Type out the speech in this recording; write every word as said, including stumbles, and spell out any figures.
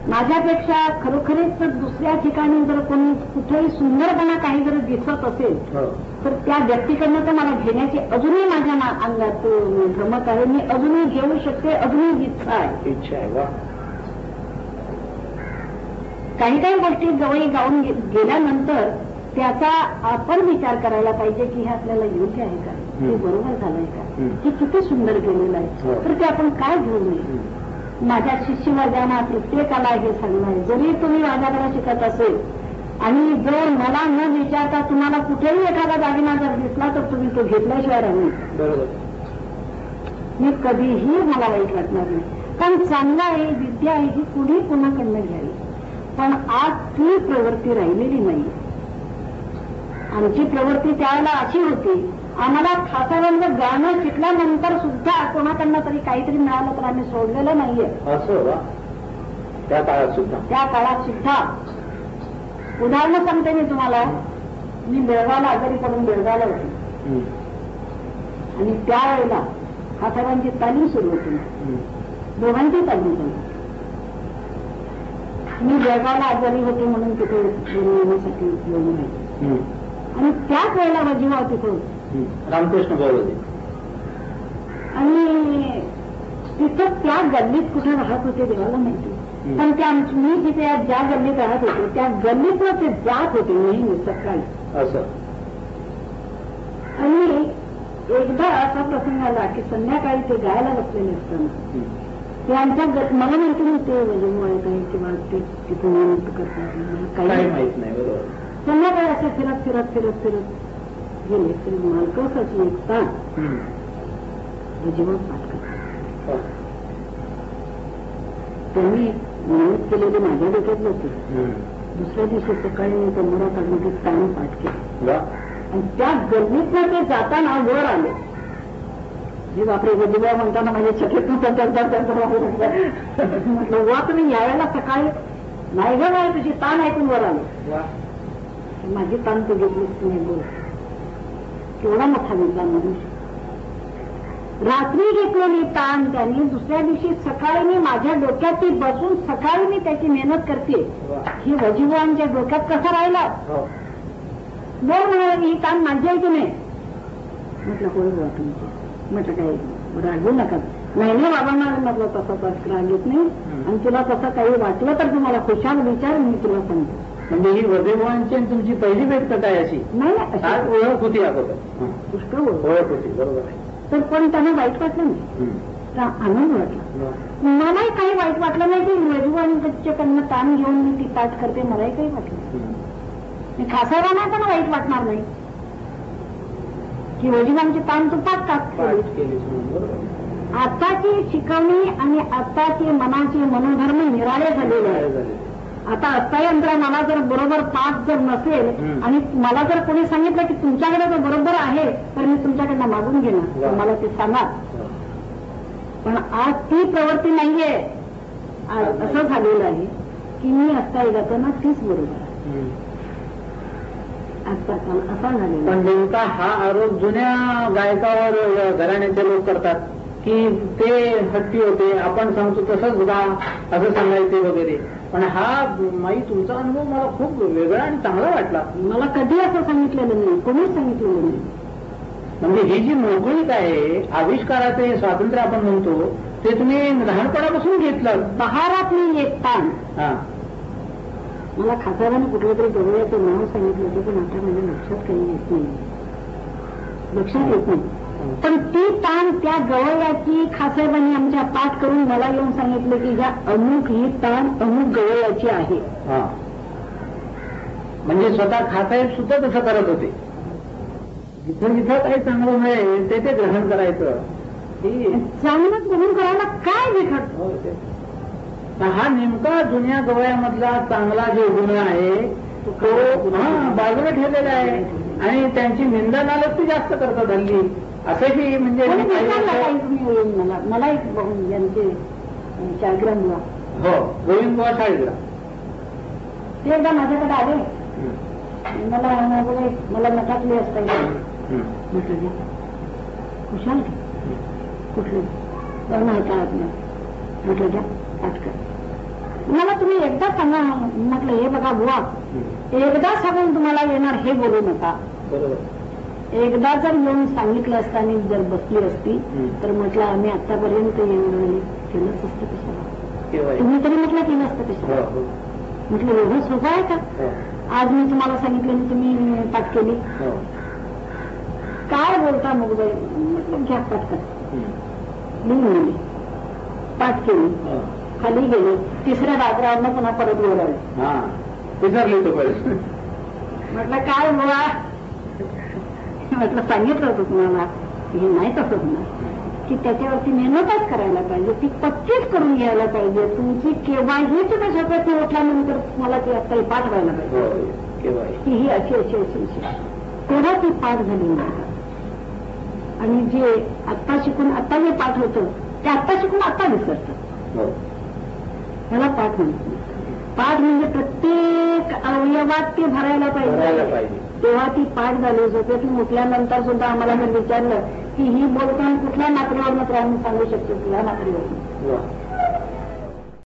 माझ्यापेक्षा खरोखरीच दुसऱ्या ठिकाणी जर कोणी कुठेही सुंदरपणा काही जर दिसत असेल तर त्या व्यक्तीकडनं तर मला घेण्याची अजूनही माझ्या अंगात भ्रमत आहे. मी अजूनही घेऊ शकते, अजूनही इच्छा आहे इच्छा आहे. काही काही गोष्टी जवळ गाऊन गेल्यानंतर त्याचा आपण विचार करायला पाहिजे की हे आपल्याला योग्य आहे का, हे बरोबर झालंय का, हे किती सुंदर गेलेलं आहे, तर ते आपण काय घेऊ नये. माझ्या शिष्यवर्गांना प्रत्येकाला हे सांगणं आहे, जरी तुम्ही माझ्याकडे शिकत असेल आणि जर मला न विचारता तुम्हाला कुठेही एखादा दागिना जर दिसला तर तुम्ही तो घेतल्याशिवाय राहू. मी कधीही मला वाईट वाटणार नाही, कारण चांगला आहे, विद्या आहे, ही कुणी कुणाकडनं घ्यावी. पण आज ती प्रवृत्ती राहिलेली नाही. आमची प्रवृत्ती त्यावेळेला अशी होती, आम्हाला खासारंग गाणं शिकल्यानंतर सुद्धा कोणाकडनं तरी काहीतरी मिळालं तर आम्ही सोडलेलं नाहीये. असं त्या काळात सुद्धा त्या काळात सुद्धा उदाहरणं सांगते मी तुम्हाला. मी बेळगावला आजारी पडून बेळगावला होती आणि त्यावेळेला खासारांची तालीम सुरू होती, दोघांची तालीम सुरू. मी बेळगावला आजारी होते म्हणून तिथे येण्यासाठी गेलो नाही आणि त्याच वेळेला वजीभाव तिथे होते, रामकृष्ण भाऊ होते आणि तिथं त्या गल्लीत कुठे राहत होते देवाला माहिती. पण त्या मी जिथे ज्या गल्लीत राहत होते त्या गल्लीतनं ते जात होते नेहमी सकाळी असं. आणि एकदा असा प्रसंग आला की संध्याकाळी ते गायला बसलेले असताना ते आमच्या मला माहिती नव्हते वजनमुळे काही किंवा ते तिथून नियुक्त करतात काही माहित नाही. बरोबर. संध्याकाळी असे फिरत फिरत फिरत फिरत गेले तर मालकवसाची एक ताण वजीभाव पाठ करतात. त्यांनी नियुक्त केलेले माझ्या डोक्यात होते. दुसऱ्या दिवशी सकाळी मी कमरा काढून ते ताण पाठ केले आणि त्या गल्लीतनं ते जाताना वर आले. जी बापरे वजीभाव म्हणताना माझे चकित म्हटलं वा तुम्ही यावेळेला सकाळी नाही ग नाही तुझी ताण ऐकून वर आले. माझी ताण तू घेतलीस तुम्ही बोल. केवढा मोठा विद्वान मनुष्य. रात्री घेतलेली ताण त्यांनी दुसऱ्या दिवशी सकाळी मी माझ्या डोक्यात ती बसून सकाळी मी त्याची मेहनत करते ही वजीभावांच्या डोक्यात कसा राहिला. बोल म्हणाले ही ताण माझी आहे की नाही. म्हटलं होय बुवा तुमची. म्हटलं काय रागू नका. नाही नाही बाबांना म्हटलं तसा राग येत नाही आणि तुला तसं काही वाटलं तर तुम्हाला खुशाल विचार मी तुला सांगतो. म्हणजे ही वजीभावांची तुमची पहिली भेट कथा आहे अशी. नाही ओळख होती अगोदर. पुष्कळ ओळख होती. बरोबर आहे. तर पण त्यांना वाईट वाटलं नाही, आनंद वाटला. मलाही काही वाईट वाटलं नाही की वजीभावांच्याकडनं ताण घेऊन मी ती पाठ करते. मलाही काही वाटलं खासारांना पण वाईट वाटणार नाही की वजीभावांची ताण तू पाठ टाक. आताची शिकवणी आणि आताची मनाचे मनोधर्म निराळे झालेले आहे. आता अर्थयंत्र मला जर बरोबर पाठ जर नसेल आणि मला जर कोणी सांगितलं की तुमच्याकडे जर बरोबर आहे तर मी तुमच्याकडनं मागून घेणार, मला ते सांगा. पण आज ती प्रवृत्ती नाहीये. आज असं झालेलं आहे की मी असता जाताना तीच बरोबर आहे. असा झालेला. पण नेमका हा आरोप जुन्या गायकावर घराण्याचे लोक करतात की ते हट्टी होते, आपण सांगतो तसंच गा असं सांगायचे वगैरे. पण हा माई तुमचा अनुभव मला खूप वेगळा आणि चांगला वाटला. मला कधी असं सांगितलेलं नाही, कोणीच सांगितलेलं नाही. म्हणजे ही जी मोकळीक आहे, आविष्काराचं हे स्वातंत्र्य आपण म्हणतो ते तुम्ही लहानपणापासून घेतलं. बहारातली एक ताण. मला खासाराने कुठलं तरी गवळ्याचं नाव सांगितलं होतं पण आता माझ्या लक्षात काही येत नाही, लक्षात येत नाही. पण ती ताण त्या गवळ्याची खासाहेबांनी आमच्या पाठ करून मला येऊन सांगितलं की ह्या अमुक ही ताण अमुक गवळ्याची आहे. म्हणजे स्वतः खासाहेब सुद्धा तसं करत होते. जिथं जिथं काही चांगलं मिळेल ते ते ग्रहण करायचं. चांगलं ग्रहण करायला काय बिघडत. हा नेमका जुन्या गवळ्यामधला चांगला जो गुण आहे तो बाजूला ठेवलेला आहे आणि त्यांची निंदा नालस्ती जास्त करतात हल्ली. असंही म्हणजे मला मला एक यांचे शाळग्रामला हो गोविंद बुवा शाळग्राम ते एकदा माझ्याकडे आले. मला मला नकातले असता म्हटलं घ्या खुशाल कुठले म्हटलं घ्या पाठ कर. मला तुम्ही एकदा सांगा. म्हटलं हे बघा बुवा, एकदा सांगून तुम्हाला येणार हे बोलू नका. एकदा जर येऊन सांगितलं असताना जर बसली असती तर म्हटलं आम्ही आतापर्यंत एवढं केलंच असतं कशाला. तुम्ही तरी म्हटलं केलं असतं कशाला. म्हटलं एवढं सोपं आहे का. आज मी तुम्हाला सांगितलं आणि तुम्ही पाठ केली. काय बोलता मग बाई. म्हटलं घ्या पाठ कर. लिहून गेली, पाठ केली, खाली गेले, तिसऱ्या बाजारावरनं पुन्हा परत वर आले. म्हटलं काय बोला. म्हटलं सांगितलं होतं तुम्हाला हे नाही तसं होणार की त्याच्यावरती मेहनतच करायला पाहिजे, ती पच्चीस करून घ्यायला पाहिजे. तुमची केव्हाही तुम्ही स्वतःची उठल्यानंतर तुम्हाला ती आता पाठ व्हायला पाहिजे की ही अशी अशी अशी अशी तेव्हा ती पाठ झाली नाही. आणि जे आत्ता शिकून आत्ता जे पाठ होतं ते आत्ता शिकून आत्ता विसरतं. त्याला पाठ म्हणतो. पाठ म्हणजे प्रत्येक अवयवात ते भरायला पाहिजे. तेव्हा ती पाठ झाली. झोपेतून उठल्यानंतर सुद्धा आम्हाला जर विचारलं की ही बोलताना कुठल्या मात्रेवर मात्र आम्ही सांगू शकतो, कुठल्या मात्रेवर.